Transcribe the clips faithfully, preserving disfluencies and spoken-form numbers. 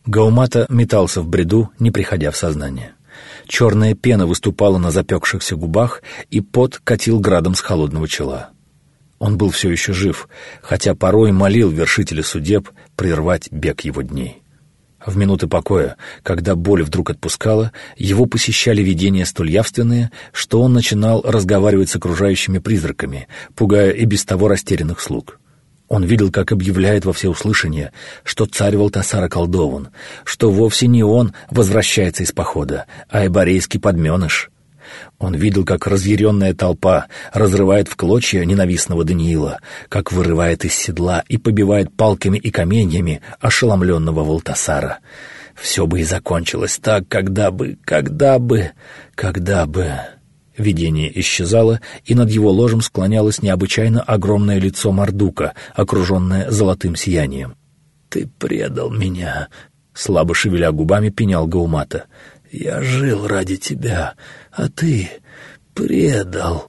Гаумата метался в бреду, не приходя в сознание. Черная пена выступала на запекшихся губах, и пот катил градом с холодного чела. Он был все еще жив, хотя порой молил вершителя судеб прервать бег его дней. В минуты покоя, когда боль вдруг отпускала, его посещали видения столь явственные, что он начинал разговаривать с окружающими призраками, пугая и без того растерянных слуг. Он видел, как объявляет во всеуслышание, что царь Валтасар околдован, что вовсе не он возвращается из похода, а эборейский подменыш. Он видел, как разъяренная толпа разрывает в клочья ненавистного Даниила, как вырывает из седла и побивает палками и каменьями ошеломленного Валтасара. Все бы и закончилось так, когда бы, когда бы, когда бы... Видение исчезало, и над его ложем склонялось необычайно огромное лицо Мардука, окруженное золотым сиянием. «Ты предал меня», — слабо шевеля губами пенял Гаумата. «Я жил ради тебя, а ты предал».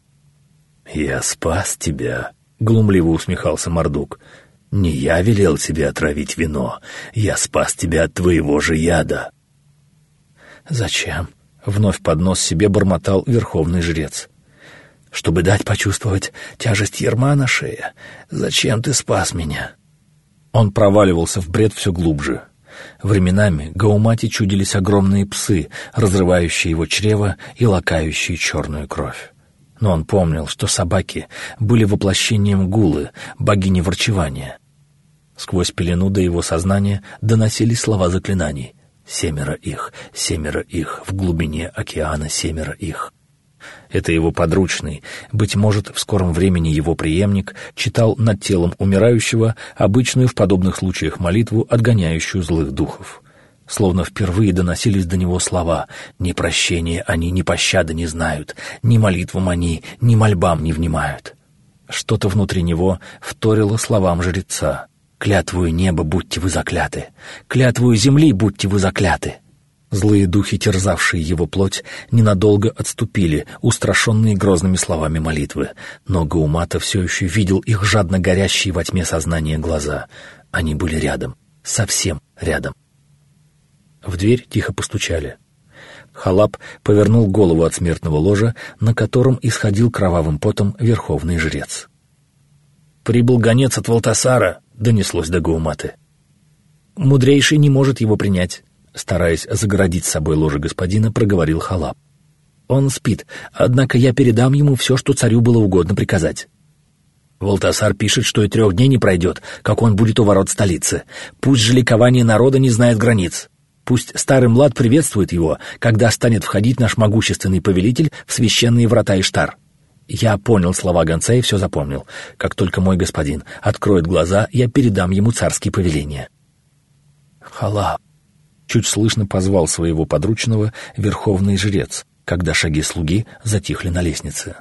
«Я спас тебя», — глумливо усмехался Мардук. «Не я велел тебе отравить вино, я спас тебя от твоего же яда». «Зачем?» — вновь под нос себе бормотал верховный жрец. «Чтобы дать почувствовать тяжесть ярма на шее. Зачем ты спас меня?» Он проваливался в бред все глубже. Временами Гаумате чудились огромные псы, разрывающие его чрево и лакающие черную кровь. Но он помнил, что собаки были воплощением Гулы, богини ворчевания. Сквозь пелену до его сознания доносились слова заклинаний. Семеро их, семеро их, в глубине океана семеро их. Это его подручный, быть может, в скором времени его преемник, читал над телом умирающего обычную в подобных случаях молитву, отгоняющую злых духов. Словно впервые доносились до него слова: «Ни прощения они, ни пощады не знают, ни молитвам они, ни мольбам не внимают». Что-то внутри него вторило словам жреца: «Клятвую неба будьте вы закляты, клятвую земли будьте вы закляты». Злые духи, терзавшие его плоть, ненадолго отступили, устрашенные грозными словами молитвы, но Гаумата все еще видел их жадно горящие во тьме сознания глаза. Они были рядом, совсем рядом. В дверь тихо постучали. Халап повернул голову от смертного ложа, на котором исходил кровавым потом верховный жрец. «Прибыл гонец от Валтасара», — донеслось до Гауматы. «Мудрейший не может его принять», — стараясь загородить с собой ложе господина, проговорил Халап. «Он спит, однако я передам ему все, что царю было угодно приказать». Валтасар пишет, что и трех дней не пройдет, как он будет у ворот столицы. Пусть же ликование народа не знает границ. Пусть старый млад приветствует его, когда станет входить наш могущественный повелитель в священные врата Иштар. Я понял слова гонца и все запомнил. Как только мой господин откроет глаза, я передам ему царские повеления». «Халап», — чуть слышно позвал своего подручного верховный жрец, когда шаги слуги затихли на лестнице.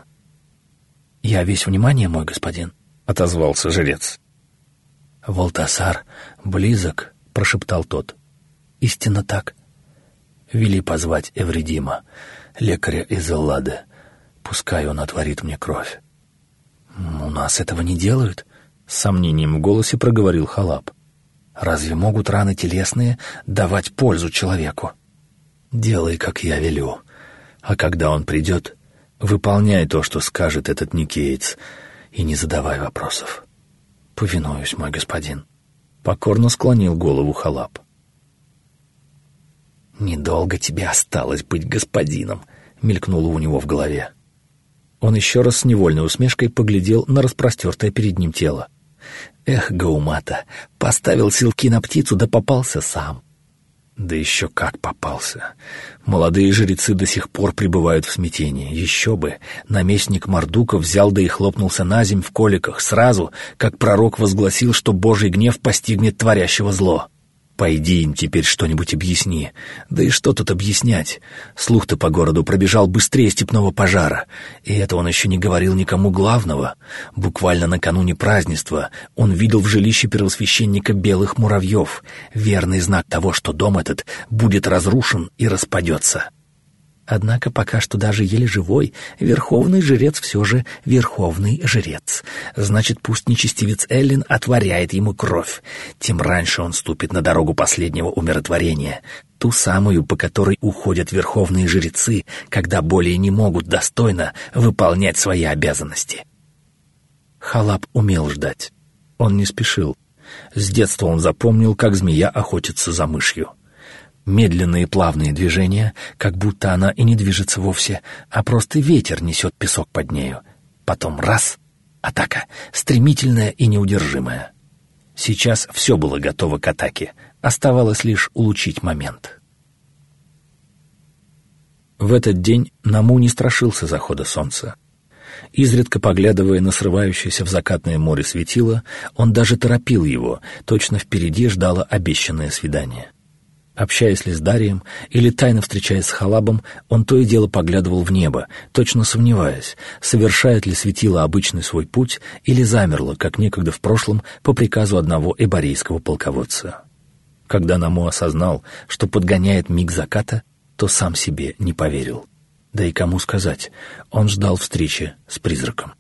«Я весь внимание, мой господин», — отозвался жрец. «Валтасар близок», — прошептал тот. «Истинно так. Вели позвать Эвредима, лекаря из Эллады. Пускай он отворит мне кровь». «У нас этого не делают», — с сомнением в голосе проговорил Халап. «Разве могут раны телесные давать пользу человеку?» «Делай, как я велю. А когда он придет, выполняй то, что скажет этот никеец, и не задавай вопросов». «Повинуюсь, мой господин», — покорно склонил голову Халап. «Недолго тебе осталось быть господином», — мелькнуло у него в голове. Он еще раз с невольной усмешкой поглядел на распростертое перед ним тело. «Эх, Гаумата, поставил силки на птицу, да попался сам». Да еще как попался. Молодые жрецы до сих пор пребывают в смятении. Еще бы, наместник Мардука взял да и хлопнулся наземь в коликах сразу, как пророк возгласил, что Божий гнев постигнет творящего зло. Пойди им теперь что-нибудь объясни. Да и что тут объяснять? Слух-то по городу пробежал быстрее степного пожара. И это он еще не говорил никому главного. Буквально накануне празднества он видел в жилище первосвященника белых муравьев, верный знак того, что дом этот будет разрушен и распадется. Однако пока что даже еле живой, верховный жрец все же верховный жрец. Значит, пусть нечестивец Эллин отворяет ему кровь. Тем раньше он ступит на дорогу последнего умиротворения, ту самую, по которой уходят верховные жрецы, когда более не могут достойно выполнять свои обязанности. Халап умел ждать. Он не спешил. С детства он запомнил, как змея охотится за мышью. Медленные плавные движения, как будто она и не движется вовсе, а просто ветер несет песок под нею. Потом раз — атака, стремительная и неудержимая. Сейчас все было готово к атаке, оставалось лишь улучшить момент. В этот день Наму не страшился захода солнца. Изредка поглядывая на срывающееся в закатное море светило, он даже торопил его, точно впереди ждало обещанное свидание. Общаясь ли с Дарием или тайно встречаясь с Халабом, он то и дело поглядывал в небо, точно сомневаясь, совершает ли светило обычный свой путь или замерло, как некогда в прошлом, по приказу одного эборейского полководца. Когда Наму осознал, что подгоняет миг заката, то сам себе не поверил. Да и кому сказать, он ждал встречи с призраком.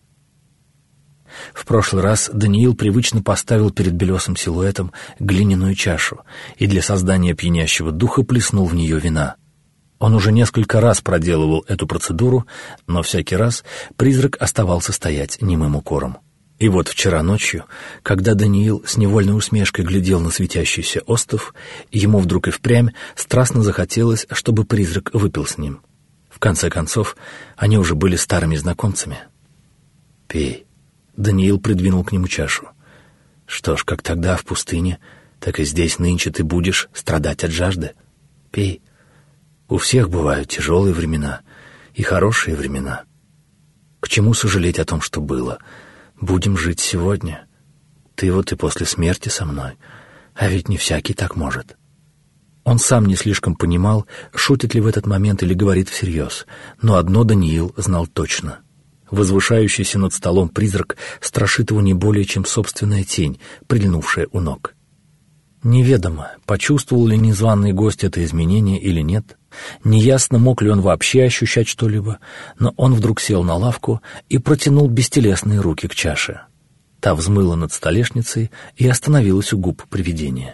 В прошлый раз Даниил привычно поставил перед белесым силуэтом глиняную чашу и для создания пьянящего духа плеснул в нее вина. Он уже несколько раз проделывал эту процедуру, но всякий раз призрак оставался стоять немым укором. И вот вчера ночью, когда Даниил с невольной усмешкой глядел на светящийся остов, ему вдруг и впрямь страстно захотелось, чтобы призрак выпил с ним. В конце концов, они уже были старыми знакомцами. «Пей». Даниил придвинул к нему чашу. «Что ж, как тогда в пустыне, так и здесь нынче ты будешь страдать от жажды. Пей. У всех бывают тяжелые времена и хорошие времена. К чему сожалеть о том, что было? Будем жить сегодня. Ты вот и после смерти со мной, а ведь не всякий так может». Он сам не слишком понимал, шутит ли в этот момент или говорит всерьез, но одно Даниил знал точно. Возвышающийся над столом призрак страшит его не более, чем собственная тень, прильнувшая у ног. Неведомо, почувствовал ли незваный гость это изменение или нет, неясно, мог ли он вообще ощущать что-либо, но он вдруг сел на лавку и протянул бестелесные руки к чаше. Та взмыла над столешницей и остановилась у губ привидения.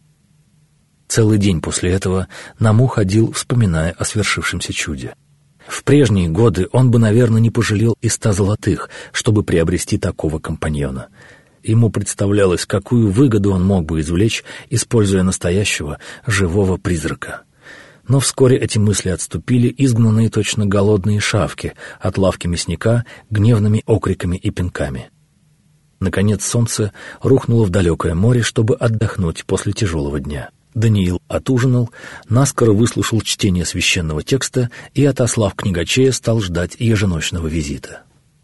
Целый день после этого Наму ходил, вспоминая о свершившемся чуде. В прежние годы он бы, наверное, не пожалел и ста золотых, чтобы приобрести такого компаньона. Ему представлялось, какую выгоду он мог бы извлечь, используя настоящего живого призрака. Но вскоре эти мысли отступили, изгнанные точно голодные шавки от лавки мясника гневными окриками и пинками. Наконец солнце рухнуло в далекое море, чтобы отдохнуть после тяжелого дня. Даниил отужинал, наскоро выслушал чтение священного текста и, отослав книгачея, стал ждать еженочного визита.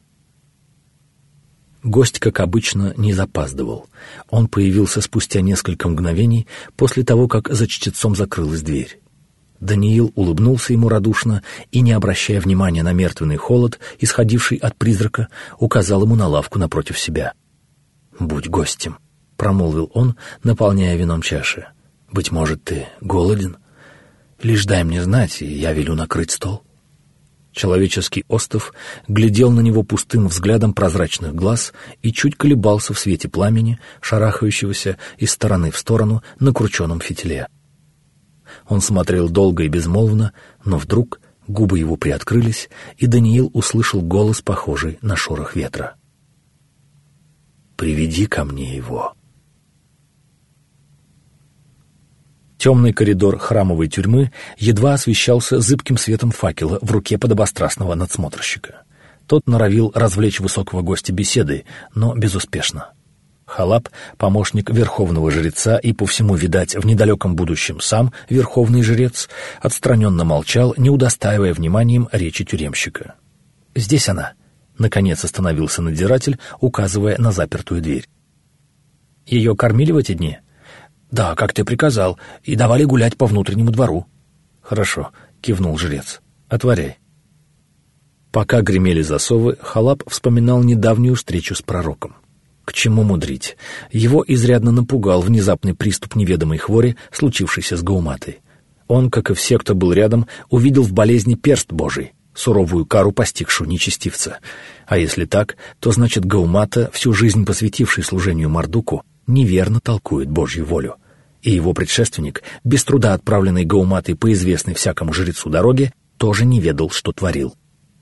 Гость, как обычно, не запаздывал. Он появился спустя несколько мгновений после того, как за чтецом закрылась дверь. Даниил улыбнулся ему радушно и, не обращая внимания на мертвенный холод, исходивший от призрака, указал ему на лавку напротив себя. «Будь гостем», — промолвил он, наполняя вином чаши. «Быть может, ты голоден? Лишь дай мне знать, и я велю накрыть стол». Человеческий остов глядел на него пустым взглядом прозрачных глаз и чуть колебался в свете пламени, шарахающегося из стороны в сторону на крученом фитиле. Он смотрел долго и безмолвно, но вдруг губы его приоткрылись, и Даниил услышал голос, похожий на шорох ветра. «Приведи ко мне его». Темный коридор храмовой тюрьмы едва освещался зыбким светом факела в руке подобострастного надсмотрщика. Тот норовил развлечь высокого гостя беседой, но безуспешно. Халап, помощник верховного жреца и, по всему, видать, в недалеком будущем сам верховный жрец, отстраненно молчал, не удостаивая вниманием речи тюремщика. «Здесь она», — наконец остановился надзиратель, указывая на запертую дверь. «Ее кормили в эти дни?» «Да, как ты приказал, и давали гулять по внутреннему двору». «Хорошо», — кивнул жрец. «Отворяй». Пока гремели засовы, Халап вспоминал недавнюю встречу с пророком. К чему мудрить? Его изрядно напугал внезапный приступ неведомой хвори, случившийся с Гауматой. Он, как и все, кто был рядом, увидел в болезни перст Божий, суровую кару, постигшую нечестивца. А если так, то значит Гаумата, всю жизнь посвятивший служению Мардуку, неверно толкует Божью волю. И его предшественник, без труда отправленный Гауматой по известной всякому жрецу дороге, тоже не ведал, что творил.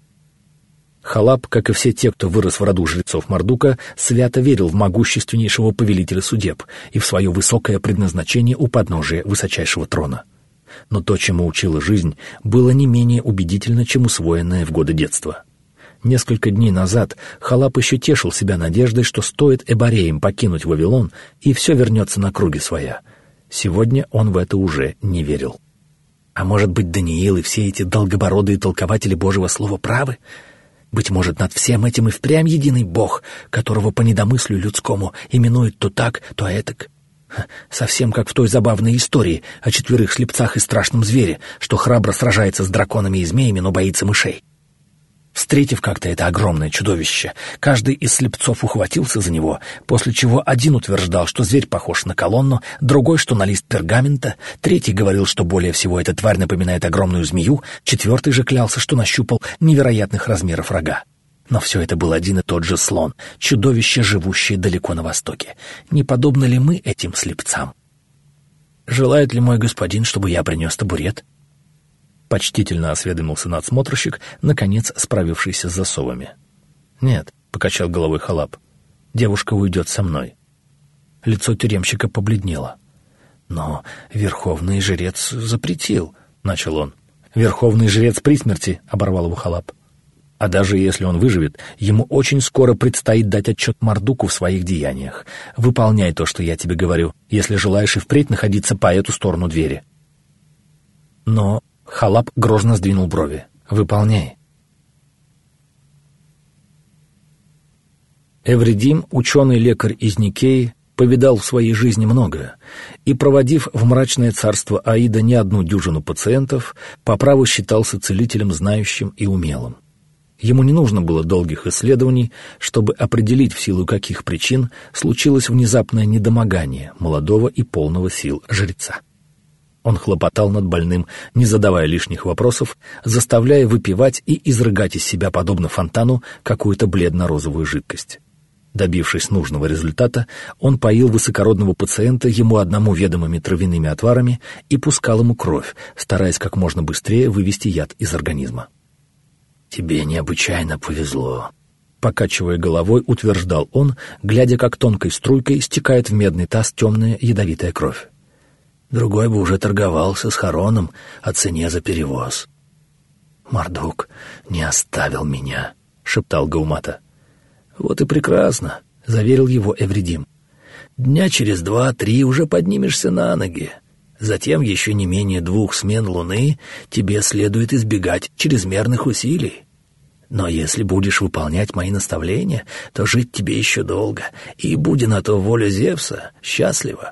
Халап, как и все те, кто вырос в роду жрецов Мардука, свято верил в могущественнейшего повелителя судеб и в свое высокое предназначение у подножия высочайшего трона. Но то, чему учила жизнь, было не менее убедительно, чем усвоенное в годы детства. Несколько дней назад Халап еще тешил себя надеждой, что стоит эбореям покинуть Вавилон, и все вернется на круги своя. Сегодня он в это уже не верил. А может быть, Даниил и все эти долгобородые толкователи Божьего Слова правы? Быть может, над всем этим и впрямь единый Бог, которого по недомыслию людскому именуют то так, то этак. Совсем как в той забавной истории о четверых слепцах и страшном звере, что храбро сражается с драконами и змеями, но боится мышей. Встретив как-то это огромное чудовище, каждый из слепцов ухватился за него, после чего один утверждал, что зверь похож на колонну, другой, что на лист пергамента, третий говорил, что более всего эта тварь напоминает огромную змею, четвертый же клялся, что нащупал невероятных размеров рога. Но все это был один и тот же слон, чудовище, живущее далеко на востоке. Не подобны ли мы этим слепцам? «Желает ли мой господин, чтобы я принес табурет?» Почтительно осведомился надсмотрщик, наконец справившийся с засовами. «Нет», — покачал головой Халап, — «девушка уйдет со мной». Лицо тюремщика побледнело. «Но верховный жрец запретил», — начал он. «Верховный жрец при смерти», — оборвал его Халап. «А даже если он выживет, ему очень скоро предстоит дать отчет Мардуку в своих деяниях. Выполняй то, что я тебе говорю, если желаешь и впредь находиться по эту сторону двери». «Но...» — Халап грозно сдвинул брови. «Выполняй». Эвредим, ученый-лекарь из Никеи, повидал в своей жизни многое, и, проводив в мрачное царство Аида не одну дюжину пациентов, по праву считался целителем знающим и умелым. Ему не нужно было долгих исследований, чтобы определить, в силу каких причин случилось внезапное недомогание молодого и полного сил жреца. Он хлопотал над больным, не задавая лишних вопросов, заставляя выпивать и изрыгать из себя, подобно фонтану, какую-то бледно-розовую жидкость. Добившись нужного результата, он поил высокородного пациента ему одному ведомыми травяными отварами и пускал ему кровь, стараясь как можно быстрее вывести яд из организма. «Тебе необычайно повезло», — покачивая головой, утверждал он, глядя, как тонкой струйкой стекает в медный таз темная ядовитая кровь. «Другой бы уже торговался с Хароном о цене за перевоз». «Мардук не оставил меня», — шептал Гаумата. «Вот и прекрасно», — заверил его Эвредим. «Дня через два-три уже поднимешься на ноги. Затем еще не менее двух смен луны тебе следует избегать чрезмерных усилий. Но если будешь выполнять мои наставления, то жить тебе еще долго, и, будь на то воля Зевса, счастливо».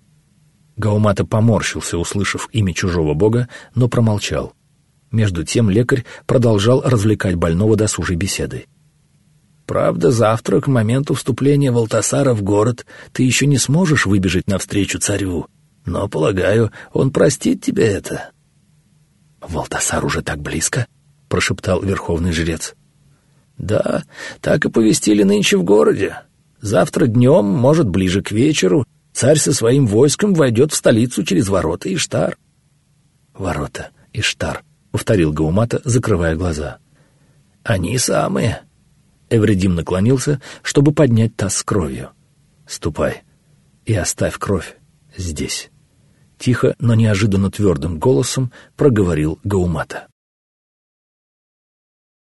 Гаумата поморщился, услышав имя чужого бога, но промолчал. Между тем лекарь продолжал развлекать больного досужей беседой. «Правда, завтра, к моменту вступления Валтасара в город, ты еще не сможешь выбежать навстречу царю, но, полагаю, он простит тебе это». «Валтасар уже так близко?» — прошептал верховный жрец. «Да, так и повестили нынче в городе. Завтра днем, может, ближе к вечеру, царь со своим войском войдет в столицу через ворота Иштар». «Ворота Иштар», — повторил Гаумата, закрывая глаза. «Они самые». Эвредим наклонился, чтобы поднять таз с кровью. «Ступай и оставь кровь здесь», — тихо, но неожиданно твердым голосом проговорил Гаумата.